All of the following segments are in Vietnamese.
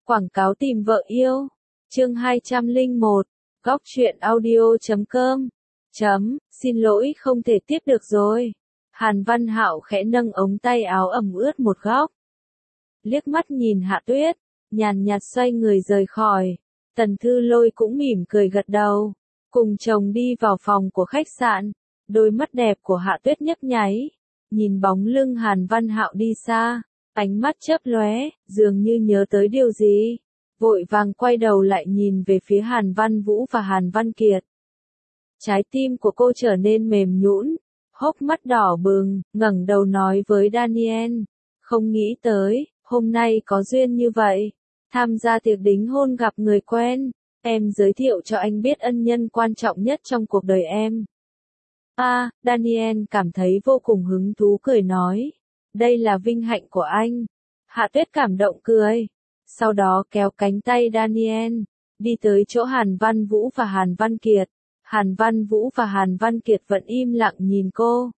Quảng cáo tìm vợ yêu. Chương 201. Góc truyện audio.com. Xin lỗi không thể tiếp được rồi. Hàn Văn Hạo khẽ nâng ống tay áo ẩm ướt một góc. Liếc mắt nhìn Hạ Tuyết, nhàn nhạt xoay người rời khỏi. Tần Thư Lôi cũng mỉm cười gật đầu. Cùng chồng đi vào phòng của khách sạn. Đôi mắt đẹp của Hạ Tuyết nhấp nháy. Nhìn bóng lưng Hàn Văn Hạo đi xa. Ánh mắt chớp lóe, dường như nhớ tới điều gì. Vội vàng quay đầu lại nhìn về phía Hàn Văn Vũ và Hàn Văn Kiệt. Trái tim của cô trở nên mềm nhũn, hốc mắt đỏ bừng, ngẩng đầu nói với Daniel. Không nghĩ tới, hôm nay có duyên như vậy. Tham gia tiệc đính hôn gặp người quen, em giới thiệu cho anh biết ân nhân quan trọng nhất trong cuộc đời em. Daniel cảm thấy vô cùng hứng thú cười nói. Đây là vinh hạnh của anh. Hạ Tuyết cảm động cười. Sau đó kéo cánh tay Daniel, đi tới chỗ Hàn Văn Vũ và Hàn Văn Kiệt. Hàn Văn Vũ và Hàn Văn Kiệt vẫn im lặng nhìn cô.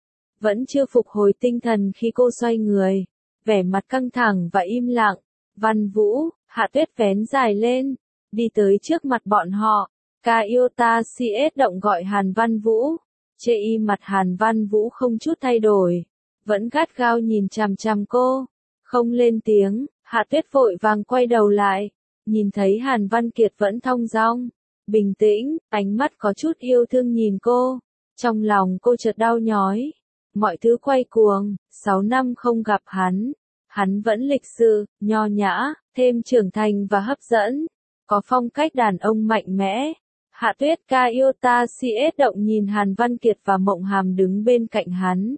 Vẫn chưa phục hồi tinh thần khi cô xoay người. Vẻ mặt căng thẳng và im lặng. Văn Vũ, Hạ Tuyết vén dài lên, đi tới trước mặt bọn họ. Kyota CS động gọi Hàn Văn Vũ. Chê y mặt Hàn Văn Vũ không chút thay đổi. Vẫn gắt gao nhìn chằm chằm cô. Không lên tiếng, Hạ Tuyết vội vàng quay đầu lại. Nhìn thấy Hàn Văn Kiệt vẫn thong dong, bình tĩnh, ánh mắt có chút yêu thương nhìn cô. Trong lòng cô chợt đau nhói. Mọi thứ quay cuồng, 6 năm không gặp hắn. Hắn vẫn lịch sự, nho nhã, thêm trưởng thành và hấp dẫn. Có phong cách đàn ông mạnh mẽ. Hạ Tuyết Kyota CS động nhìn Hàn Văn Kiệt và Mộng Hàm đứng bên cạnh hắn.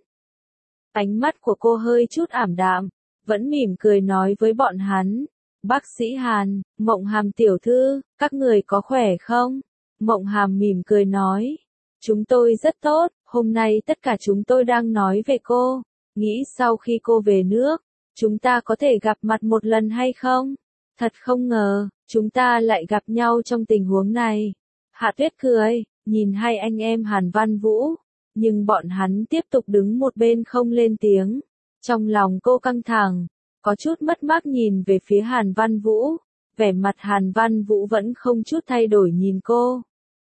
Ánh mắt của cô hơi chút ảm đạm, vẫn mỉm cười nói với bọn hắn. Bác sĩ Hàn, Mộng Hàm tiểu thư, các người có khỏe không? Mộng Hàm mỉm cười nói. Chúng tôi rất tốt, hôm nay tất cả chúng tôi đang nói về cô. Nghĩ sau khi cô về nước, chúng ta có thể gặp mặt một lần hay không? Thật không ngờ, chúng ta lại gặp nhau trong tình huống này. Hạ Tuyết cười, nhìn hai anh em Hàn Văn Vũ. Nhưng bọn hắn tiếp tục đứng một bên không lên tiếng. Trong lòng cô căng thẳng, có chút mất mát nhìn về phía Hàn Văn Vũ. Vẻ mặt Hàn Văn Vũ vẫn không chút thay đổi nhìn cô.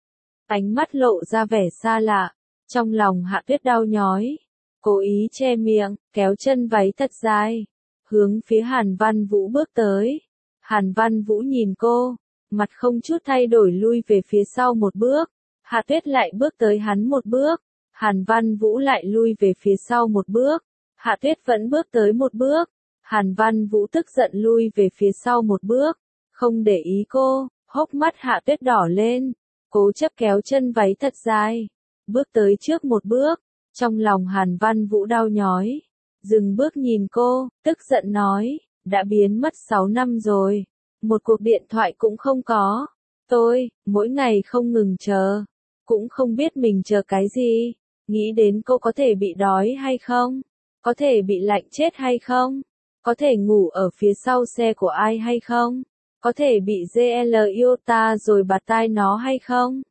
Ánh mắt lộ ra vẻ xa lạ. Trong lòng Hạ Tuyết đau nhói. Cố ý che miệng, kéo chân váy thật dài. Hướng phía Hàn Văn Vũ bước tới. Hàn Văn Vũ nhìn cô, mặt không chút thay đổi lui về phía sau một bước. Hạ Tuyết lại bước tới hắn một bước. Hàn Văn Vũ lại lui về phía sau một bước. Hạ Tuyết vẫn bước tới một bước. Hàn Văn Vũ tức giận lui về phía sau một bước. Không để ý cô, hốc mắt Hạ Tuyết đỏ lên. Cố chấp kéo chân váy thật dài. Bước tới trước một bước. Trong lòng Hàn Văn Vũ đau nhói. Dừng bước nhìn cô, tức giận nói. Đã biến mất 6 năm rồi. Một cuộc điện thoại cũng không có. Tôi, mỗi ngày không ngừng chờ. Cũng không biết mình chờ cái gì. Nghĩ đến cô có thể bị đói hay không? Có thể bị lạnh chết hay không? Có thể ngủ ở phía sau xe của ai hay không? Có thể bị GL Iota rồi bạt tai nó hay không?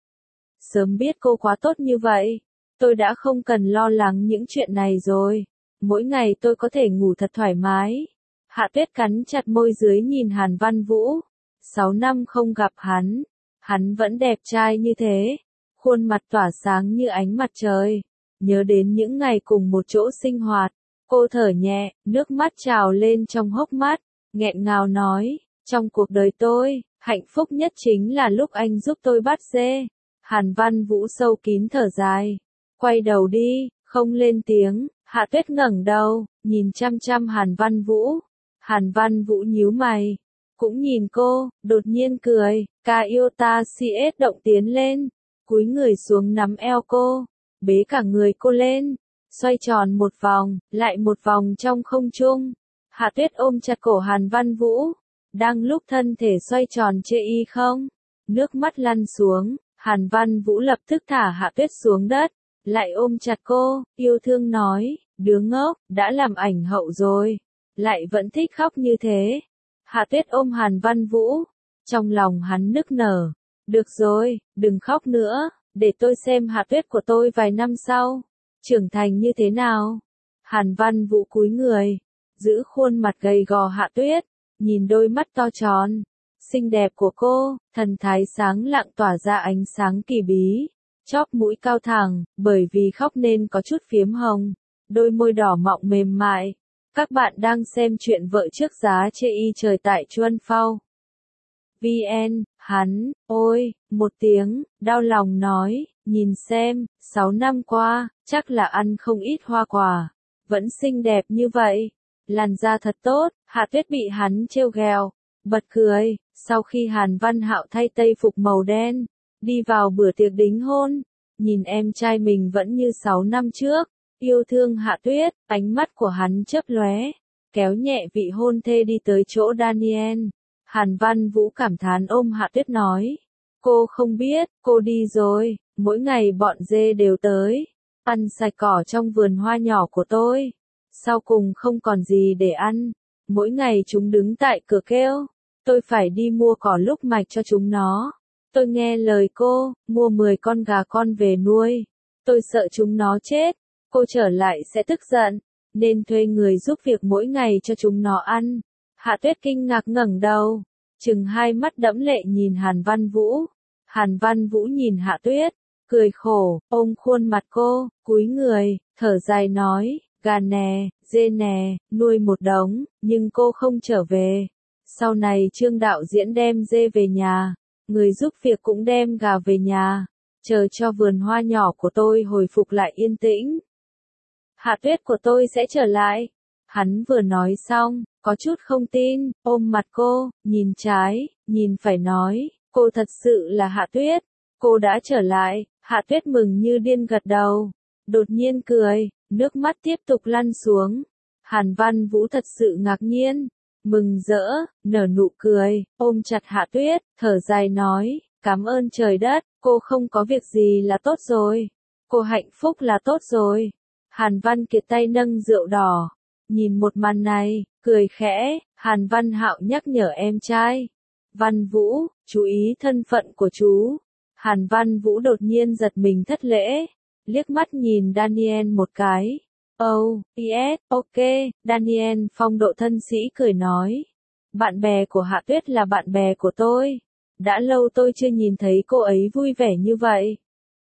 Sớm biết cô quá tốt như vậy, tôi đã không cần lo lắng những chuyện này rồi. Mỗi ngày tôi có thể ngủ thật thoải mái. Hạ Tuyết cắn chặt môi dưới nhìn Hàn Văn Vũ. 6 năm không gặp hắn vẫn đẹp trai như thế. Khuôn mặt tỏa sáng như ánh mặt trời. Nhớ đến những ngày cùng một chỗ sinh hoạt. Cô thở nhẹ, nước mắt trào lên trong hốc mắt. Nghẹn ngào nói, trong cuộc đời tôi, hạnh phúc nhất chính là lúc anh giúp tôi bắt dê. Hàn Văn Vũ sâu kín thở dài. Quay đầu đi, không lên tiếng. Hạ Tuyết ngẩng đầu, nhìn chăm chăm Hàn Văn Vũ. Hàn Văn Vũ nhíu mày. Cũng nhìn cô, đột nhiên cười. Kyota CS động tiến lên. Cúi người xuống nắm eo cô, bế cả người cô lên, xoay tròn một vòng, lại một vòng trong không trung. Hạ Tuyết ôm chặt cổ Hàn Văn Vũ, đang lúc thân thể xoay tròn chê y không, nước mắt lăn xuống, Hàn Văn Vũ lập tức thả Hạ Tuyết xuống đất, lại ôm chặt cô, yêu thương nói, đứa ngốc, đã làm ảnh hậu rồi, lại vẫn thích khóc như thế. Hạ Tuyết ôm Hàn Văn Vũ, trong lòng hắn nức nở. Được rồi, đừng khóc nữa, để tôi xem Hạ Tuyết của tôi vài năm sau. Trưởng thành như thế nào? Hàn Văn Vũ cúi người, giữ khuôn mặt gầy gò Hạ Tuyết. nhìn đôi mắt to tròn, xinh đẹp của cô, thần thái sáng lạng tỏa ra ánh sáng kỳ bí, chóp mũi cao thẳng, bởi vì khóc nên có chút phiếm hồng, đôi môi đỏ mọng mềm mại. Các bạn đang xem chuyện vợ trước giá chê y trời tại Chuan Phao. VN, hắn, ôi, một tiếng, đau lòng nói, nhìn xem, 6 năm qua, chắc là ăn không ít hoa quả, vẫn xinh đẹp như vậy, làn da thật tốt. Hạ Tuyết bị hắn trêu ghẹo, bật cười, sau khi Hàn Văn Hạo thay tây phục màu đen, đi vào bữa tiệc đính hôn, nhìn em trai mình vẫn như 6 năm trước, yêu thương Hạ Tuyết, ánh mắt của hắn chớp lóe, kéo nhẹ vị hôn thê đi tới chỗ Daniel. Hàn Văn Vũ cảm thán ôm Hạ Tuyết nói, cô không biết, cô đi rồi, mỗi ngày bọn dê đều tới, ăn sạch cỏ trong vườn hoa nhỏ của tôi, sau cùng không còn gì để ăn, mỗi ngày chúng đứng tại cửa kêu, tôi phải đi mua cỏ lúc mạch cho chúng nó, tôi nghe lời cô, mua 10 con gà con về nuôi, tôi sợ chúng nó chết, cô trở lại sẽ tức giận, nên thuê người giúp việc mỗi ngày cho chúng nó ăn. Hạ Tuyết kinh ngạc ngẩng đầu, trừng hai mắt đẫm lệ nhìn Hàn Văn Vũ. Hàn Văn Vũ nhìn Hạ Tuyết, cười khổ, ôm khuôn mặt cô, cúi người, thở dài nói, gà nè, dê nè, nuôi một đống, nhưng cô không trở về. Sau này Trương đạo diễn đem dê về nhà, người giúp việc cũng đem gà về nhà, chờ cho vườn hoa nhỏ của tôi hồi phục lại yên tĩnh. Hạ Tuyết của tôi sẽ trở lại. Hắn vừa nói xong, có chút không tin, ôm mặt cô, nhìn trái, nhìn phải nói, cô thật sự là Hạ Tuyết, cô đã trở lại. Hạ Tuyết mừng như điên gật đầu, đột nhiên cười, nước mắt tiếp tục lăn xuống. Hàn Văn Vũ thật sự ngạc nhiên, mừng rỡ, nở nụ cười, ôm chặt Hạ Tuyết, thở dài nói, cảm ơn trời đất, cô không có việc gì là tốt rồi, cô hạnh phúc là tốt rồi. Hàn Văn Kiệt tay nâng rượu đỏ, nhìn một màn này, cười khẽ. Hàn Văn Hạo nhắc nhở em trai, Văn Vũ, chú ý thân phận của chú. Hàn Văn Vũ đột nhiên giật mình thất lễ, liếc mắt nhìn Daniel một cái. Oh, yes, ok. Daniel phong độ thân sĩ cười nói, bạn bè của Hạ Tuyết là bạn bè của tôi, đã lâu tôi chưa nhìn thấy cô ấy vui vẻ như vậy.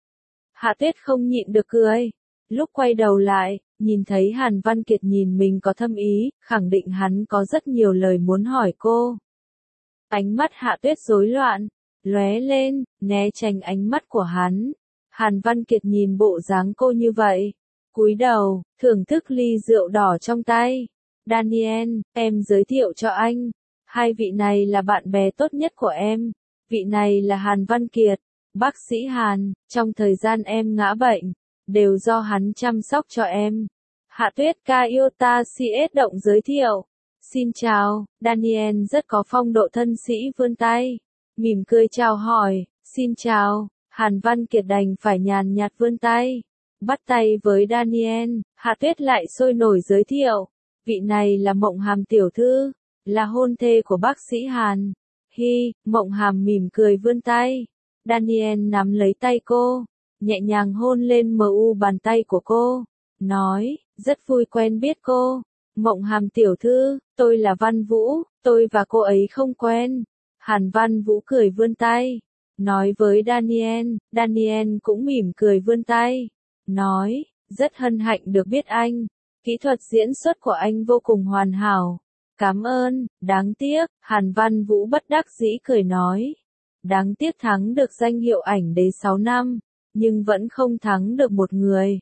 Hạ Tuyết không nhịn được cười, lúc quay đầu lại, nhìn thấy Hàn Văn Kiệt nhìn mình có thâm ý, khẳng định hắn có rất nhiều lời muốn hỏi cô. Ánh mắt Hạ Tuyết rối loạn, lóe lên, né tránh ánh mắt của hắn. Hàn Văn Kiệt nhìn bộ dáng cô như vậy, cúi đầu, thưởng thức ly rượu đỏ trong tay. Daniel, em giới thiệu cho anh, hai vị này là bạn bè tốt nhất của em. Vị này là Hàn Văn Kiệt, bác sĩ Hàn, trong thời gian em ngã bệnh, đều do hắn chăm sóc cho em. Hạ Tuyết Kayota CS động giới thiệu. Xin chào, Daniel rất có phong độ thân sĩ vươn tay, mỉm cười chào hỏi, xin chào. Hàn Văn Kiệt đành phải nhàn nhạt vươn tay, bắt tay với Daniel. Hạ Tuyết lại sôi nổi giới thiệu, vị này là Mộng Hàm tiểu thư, là hôn thê của bác sĩ Hàn. Hi, Mộng Hàm mỉm cười vươn tay, Daniel nắm lấy tay cô, nhẹ nhàng hôn lên bàn tay của cô, nói, rất vui quen biết cô. Mộng Hàm tiểu thư, tôi là Văn Vũ, tôi và cô ấy không quen. Hàn Văn Vũ cười vươn tay, nói với Daniel. Daniel cũng mỉm cười vươn tay, nói, rất hân hạnh được biết anh, kỹ thuật diễn xuất của anh vô cùng hoàn hảo. Cảm ơn, đáng tiếc. Hàn Văn Vũ bất đắc dĩ cười nói, đáng tiếc thắng được danh hiệu ảnh đế 6 năm, nhưng vẫn không thắng được một người.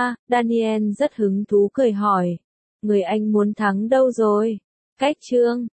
Daniel rất hứng thú cười hỏi, người anh muốn thắng đâu rồi? Cách Trương.